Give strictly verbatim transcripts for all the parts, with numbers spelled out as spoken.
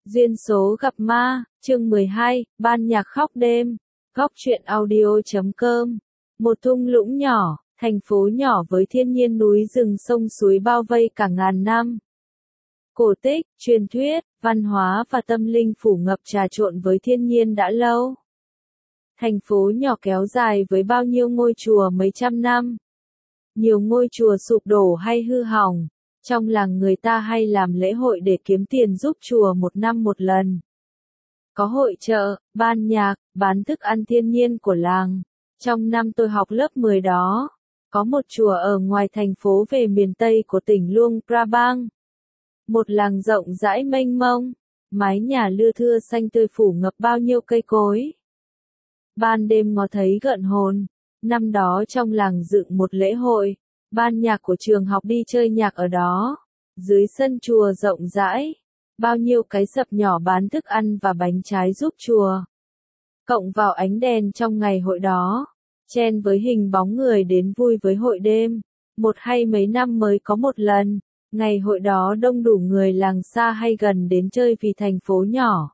Duyên số gặp ma, chương mười hai, ban nhạc khóc đêm, góc truyện audio chấm com. Một thung lũng nhỏ, thành phố nhỏ với thiên nhiên núi rừng sông suối bao vây cả ngàn năm. Cổ tích, truyền thuyết, văn hóa và tâm linh phủ ngập trà trộn với thiên nhiên đã lâu. Thành phố nhỏ kéo dài với bao nhiêu ngôi chùa mấy trăm năm. Nhiều ngôi chùa sụp đổ hay hư hỏng. Trong làng người ta hay làm lễ hội để kiếm tiền giúp chùa một năm một lần. Có hội chợ, ban nhạc, bán thức ăn thiên nhiên của làng. Trong năm tôi học lớp mười đó, có một chùa ở ngoài thành phố về miền Tây của tỉnh Luang Prabang. Một làng rộng rãi mênh mông, mái nhà lưa thưa xanh tươi phủ ngập bao nhiêu cây cối. Ban đêm ngó thấy gợn hồn, năm đó trong làng dựng một lễ hội. Ban nhạc của trường học đi chơi nhạc ở đó. Dưới sân chùa rộng rãi, bao nhiêu cái sập nhỏ bán thức ăn và bánh trái giúp chùa. Cộng vào ánh đèn trong ngày hội đó, chen với hình bóng người đến vui với hội đêm. Một hay mấy năm mới có một lần, ngày hội đó đông đủ người làng xa hay gần đến chơi vì thành phố nhỏ.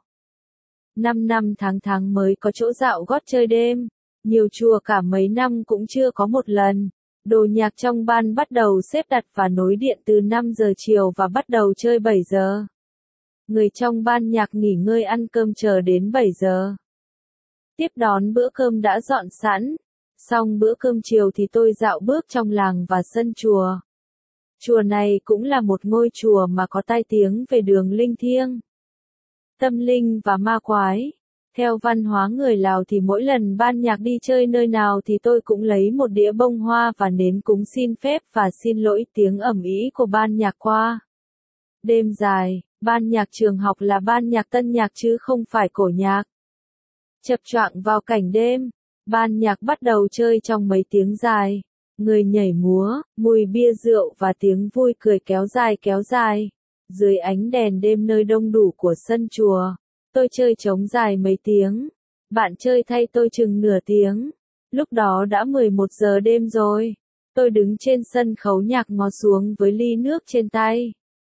Năm năm tháng tháng mới có chỗ dạo gót chơi đêm, nhiều chùa cả mấy năm cũng chưa có một lần. Đồ nhạc trong ban bắt đầu xếp đặt và nối điện từ năm giờ chiều và bắt đầu chơi bảy giờ. Người trong ban nhạc nghỉ ngơi ăn cơm chờ đến bảy giờ. Tiếp đón bữa cơm đã dọn sẵn. Xong bữa cơm chiều thì tôi dạo bước trong làng và sân chùa. Chùa này cũng là một ngôi chùa mà có tai tiếng về đường linh thiêng, tâm linh và ma quái. Theo văn hóa người Lào thì mỗi lần ban nhạc đi chơi nơi nào thì tôi cũng lấy một đĩa bông hoa và nến cúng xin phép và xin lỗi tiếng ầm ĩ của ban nhạc qua. Đêm dài, ban nhạc trường học là ban nhạc tân nhạc chứ không phải cổ nhạc. Chập choạng vào cảnh đêm, ban nhạc bắt đầu chơi trong mấy tiếng dài. Người nhảy múa, mùi bia rượu và tiếng vui cười kéo dài kéo dài. Dưới ánh đèn đêm nơi đông đủ của sân chùa. Tôi chơi trống dài mấy tiếng, bạn chơi thay tôi chừng nửa tiếng. Lúc đó đã mười một giờ đêm rồi. Tôi đứng trên sân khấu nhạc ngó xuống với ly nước trên tay.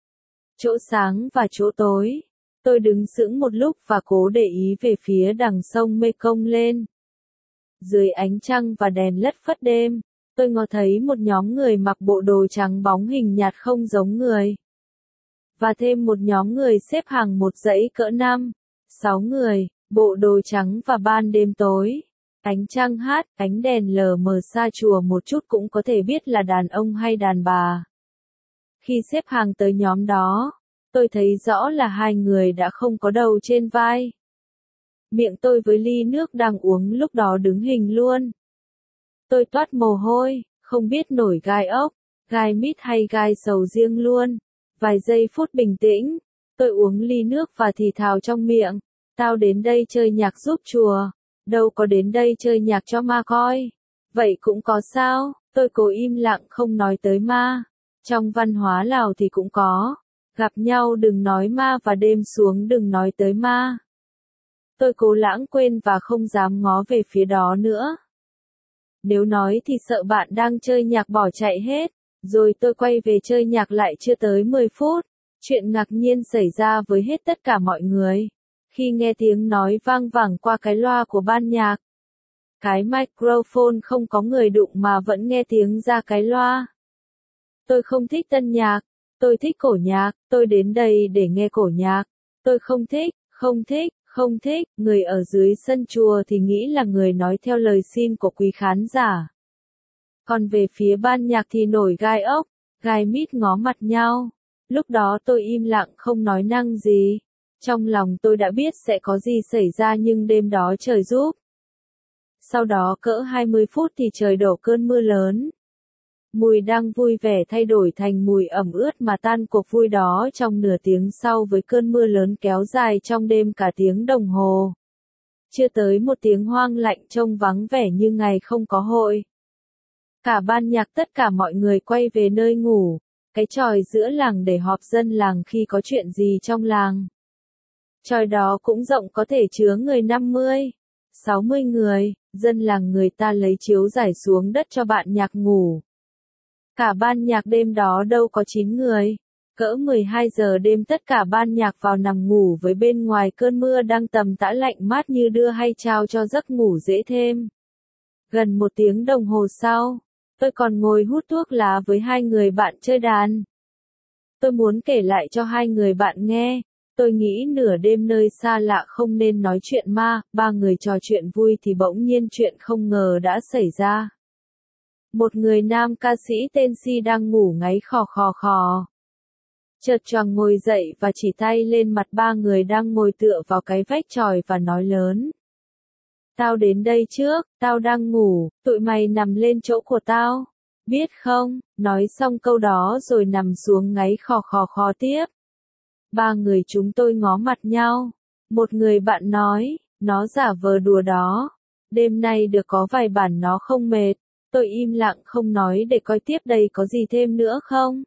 Chỗ sáng và chỗ tối. Tôi đứng sững một lúc và cố để ý về phía đằng sông Mekong lên. Dưới ánh trăng và đèn lất phất đêm, tôi ngó thấy một nhóm người mặc bộ đồ trắng bóng hình nhạt không giống người. Và thêm một nhóm người xếp hàng một dãy cỡ năm. Sáu người, bộ đồ trắng và ban đêm tối. Ánh trăng hát, ánh đèn lờ mờ xa chùa một chút cũng có thể biết là đàn ông hay đàn bà. Khi xếp hàng tới nhóm đó, tôi thấy rõ là hai người đã không có đầu trên vai. Miệng tôi với ly nước đang uống lúc đó đứng hình luôn. Tôi toát mồ hôi, không biết nổi gai ốc, gai mít hay gai sầu riêng luôn. Vài giây phút bình tĩnh, tôi uống ly nước và thì thào trong miệng. Tao đến đây chơi nhạc giúp chùa, đâu có đến đây chơi nhạc cho ma coi. Vậy cũng có sao, tôi cố im lặng không nói tới ma. Trong văn hóa Lào thì cũng có, gặp nhau đừng nói ma và đêm xuống đừng nói tới ma. Tôi cố lãng quên và không dám ngó về phía đó nữa. Nếu nói thì sợ bạn đang chơi nhạc bỏ chạy hết. Rồi tôi quay về chơi nhạc lại chưa tới mười phút. Chuyện ngạc nhiên xảy ra với hết tất cả mọi người. Khi nghe tiếng nói vang vẳng qua cái loa của ban nhạc. Cái microphone không có người đụng mà vẫn nghe tiếng ra cái loa. Tôi không thích tân nhạc. Tôi thích cổ nhạc. Tôi đến đây để nghe cổ nhạc. Tôi không thích, không thích, không thích. Người ở dưới sân chùa thì nghĩ là người nói theo lời xin của quý khán giả. Còn về phía ban nhạc thì nổi gai ốc, gai mít ngó mặt nhau. Lúc đó tôi im lặng không nói năng gì. Trong lòng tôi đã biết sẽ có gì xảy ra nhưng đêm đó trời giúp. Sau đó cỡ hai mươi phút thì trời đổ cơn mưa lớn. Mùi đang vui vẻ thay đổi thành mùi ẩm ướt mà tan cuộc vui đó trong nửa tiếng sau với cơn mưa lớn kéo dài trong đêm cả tiếng đồng hồ. Chưa tới một tiếng hoang lạnh trông vắng vẻ như ngày không có hội. Cả ban nhạc tất cả mọi người quay về nơi ngủ, cái chòi giữa làng để họp dân làng khi có chuyện gì trong làng. Chòi đó cũng rộng có thể chứa người năm mươi, sáu mươi người, dân làng người ta lấy chiếu rải xuống đất cho bạn nhạc ngủ. Cả ban nhạc đêm đó đâu có chín người, Cỡ mười hai giờ đêm tất cả ban nhạc vào nằm ngủ với bên ngoài cơn mưa đang tầm tã lạnh mát như đưa hay trao cho giấc ngủ dễ thêm. Gần một tiếng đồng hồ sau, tôi còn ngồi hút thuốc lá với hai người bạn chơi đàn. Tôi muốn kể lại cho hai người bạn nghe. Tôi nghĩ nửa đêm nơi xa lạ không nên nói chuyện ma, ba người trò chuyện vui thì bỗng nhiên chuyện không ngờ đã xảy ra. Một người nam ca sĩ tên Si đang ngủ ngáy khò khò khò. Chợt choàng ngồi dậy và chỉ tay lên mặt ba người đang ngồi tựa vào cái vách chòi và nói lớn. Tao đến đây trước, tao đang ngủ, tụi mày nằm lên chỗ của tao. Biết không, nói xong câu đó rồi nằm xuống ngáy khò khò khò tiếp. Ba người chúng tôi ngó mặt nhau. Một người bạn nói, nó giả vờ đùa đó. Đêm nay được có vài bản nó không mệt. Tôi im lặng không nói để coi tiếp đây có gì thêm nữa không.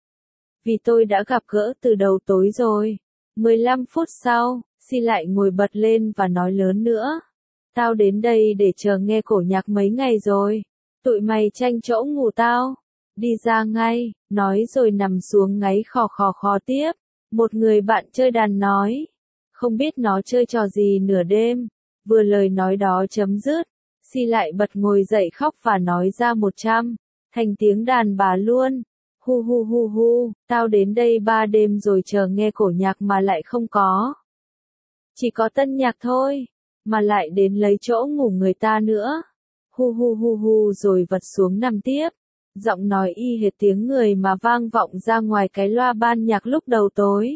Vì tôi đã gặp gỡ từ đầu tối rồi. mười lăm phút sau, Si lại ngồi bật lên và nói lớn nữa. Tao đến đây để chờ nghe cổ nhạc mấy ngày rồi. Tụi mày tranh chỗ ngủ tao. Đi ra ngay, nói rồi nằm xuống ngáy khò khò khò tiếp. Một người bạn chơi đàn nói. Không biết nó chơi trò gì nửa đêm. Vừa lời nói đó chấm dứt. Si lại bật ngồi dậy khóc và nói ra một trăm. Thành tiếng đàn bà luôn. Hu hu hu hu, tao đến đây ba đêm rồi chờ nghe cổ nhạc mà lại không có. Chỉ có tân nhạc thôi. Mà lại đến lấy chỗ ngủ người ta nữa. Hu hu hu hu rồi vật xuống nằm tiếp. Giọng nói y hệt tiếng người mà vang vọng ra ngoài cái loa ban nhạc lúc đầu tối.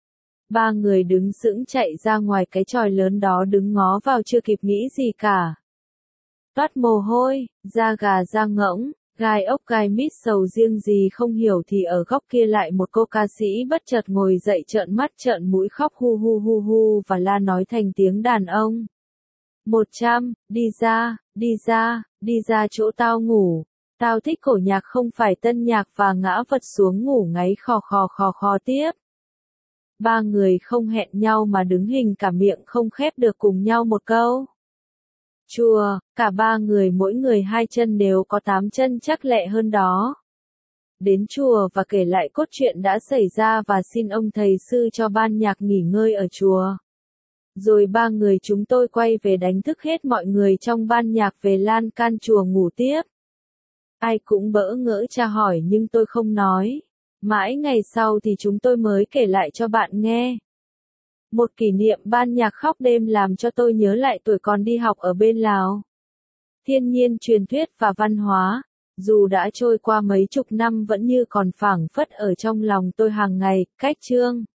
Ba người đứng sững chạy ra ngoài cái chòi lớn đó đứng ngó vào chưa kịp nghĩ gì cả. Toát mồ hôi, da gà da ngỗng, gai ốc gai mít sầu riêng gì không hiểu thì ở góc kia lại một cô ca sĩ bất chợt ngồi dậy trợn mắt trợn mũi khóc hu hu hu hu và la nói thành tiếng đàn ông. Một trăm, đi ra, đi ra, đi ra chỗ tao ngủ. Tao thích cổ nhạc không phải tân nhạc và ngã vật xuống ngủ ngáy khò khò khò khò tiếp. Ba người không hẹn nhau mà đứng hình cả miệng không khép được cùng nhau một câu. Chùa, cả ba người mỗi người hai chân nếu có tám chân chắc lẹ hơn đó. Đến chùa và kể lại cốt truyện đã xảy ra và xin ông thầy sư cho ban nhạc nghỉ ngơi ở chùa. Rồi ba người chúng tôi quay về đánh thức hết mọi người trong ban nhạc về lan can chùa ngủ tiếp. Ai cũng bỡ ngỡ tra hỏi nhưng tôi không nói. Mãi ngày sau thì chúng tôi mới kể lại cho bạn nghe. Một kỷ niệm ban nhạc khóc đêm làm cho tôi nhớ lại tuổi còn đi học ở bên Lào. Thiên nhiên truyền thuyết và văn hóa, dù đã trôi qua mấy chục năm vẫn như còn phảng phất ở trong lòng tôi hàng ngày. Cách chương